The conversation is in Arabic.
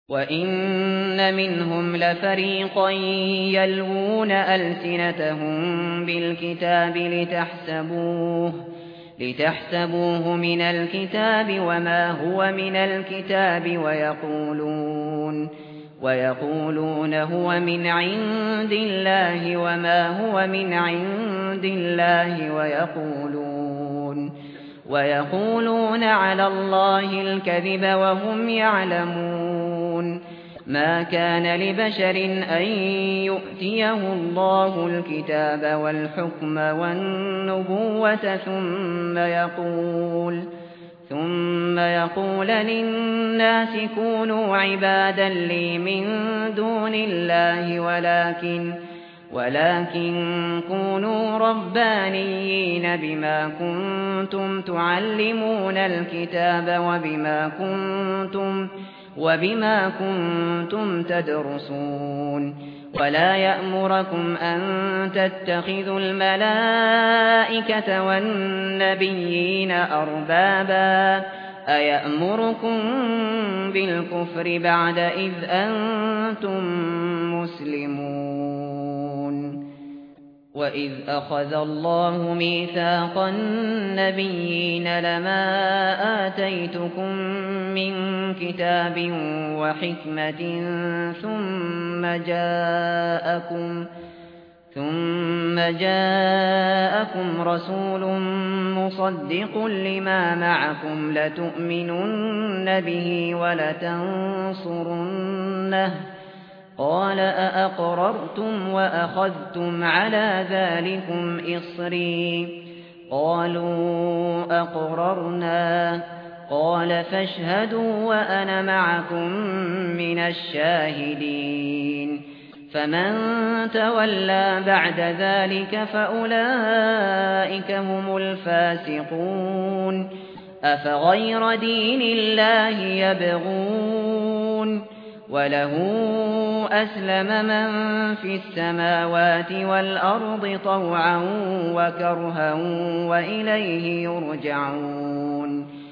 وَإِنَّ مِنْهُمْ لَفَرِيقًا يَلْوُونَ أَلْسِنَتَهُم بِالْكِتَابِ لِتَحْسَبُوهُ مِنَ الْكِتَابِ وَمَا هُوَ مِنَ الْكِتَابِ وَيَقُولُونَ هُوَ مِنْ عِندِ اللَّهِ وَمَا هُوَ مِنْ عِندِ اللَّهِ وَيَقُولُونَ عَلَى اللَّهِ الْكَذِبَ وَهُمْ يَعْلَمُونَ مَا كَانَ لِبَشَرٍ أَن يُؤْتِيَهُ اللَّهُ الْكِتَابَ وَالْحُكْمَ وَالنُّبُوَّةَ ثُمَّ يَقُولَ لِلنَّاسِ كُونُوا عِبَادًا لِّي مِن دُونِ اللَّهِ ولكن كونوا ربانيين بما كنتم تعلمون الكتاب وبما كنتم تدرسون ولا يأمركم أن تتخذوا الملائكة والنبيين أربابا أيأمركم بالكفر بعد إذ أنتم مسلمون وَإِذْ أَخَذَ اللَّهُ مِيثَاقَ النَّبِيِّينَ لَمَا آتَيْتُكُم مِّن كِتَابٍ وَحِكْمَةٍ ثُمَّ جَاءَكُمْ رَسُولٌ مُصَدِّقٌ لِّمَا مَعَكُمْ لَتُؤْمِنُنَّ بِهِ وَلَتَنصُرُنَّهُ قَالَ أَأَقْرَرْتُمْ وَأَخَذْتُمْ عَلَى ذَلِكُمْ إِصْرِي قَالُوا أَقْرَرْنَا قَالَ فَاشْهَدُوا وَأَنَا مَعَكُمْ مِنَ الشَّاهِدِينَ فَمَن تَوَلَّى بَعْدَ ذَلِكَ فَأُولَئِكَ هُمُ الْفَاسِقُونَ أَفَغَيْرَ دِينِ اللَّهِ يَبْغُونَ وَلَهُ أَسْلَمَ مَن فِي السَّمَاوَاتِ وَالْأَرْضِ طَوْعًا وَكَرْهًا وَإِلَيْهِ يُرْجَعُونَ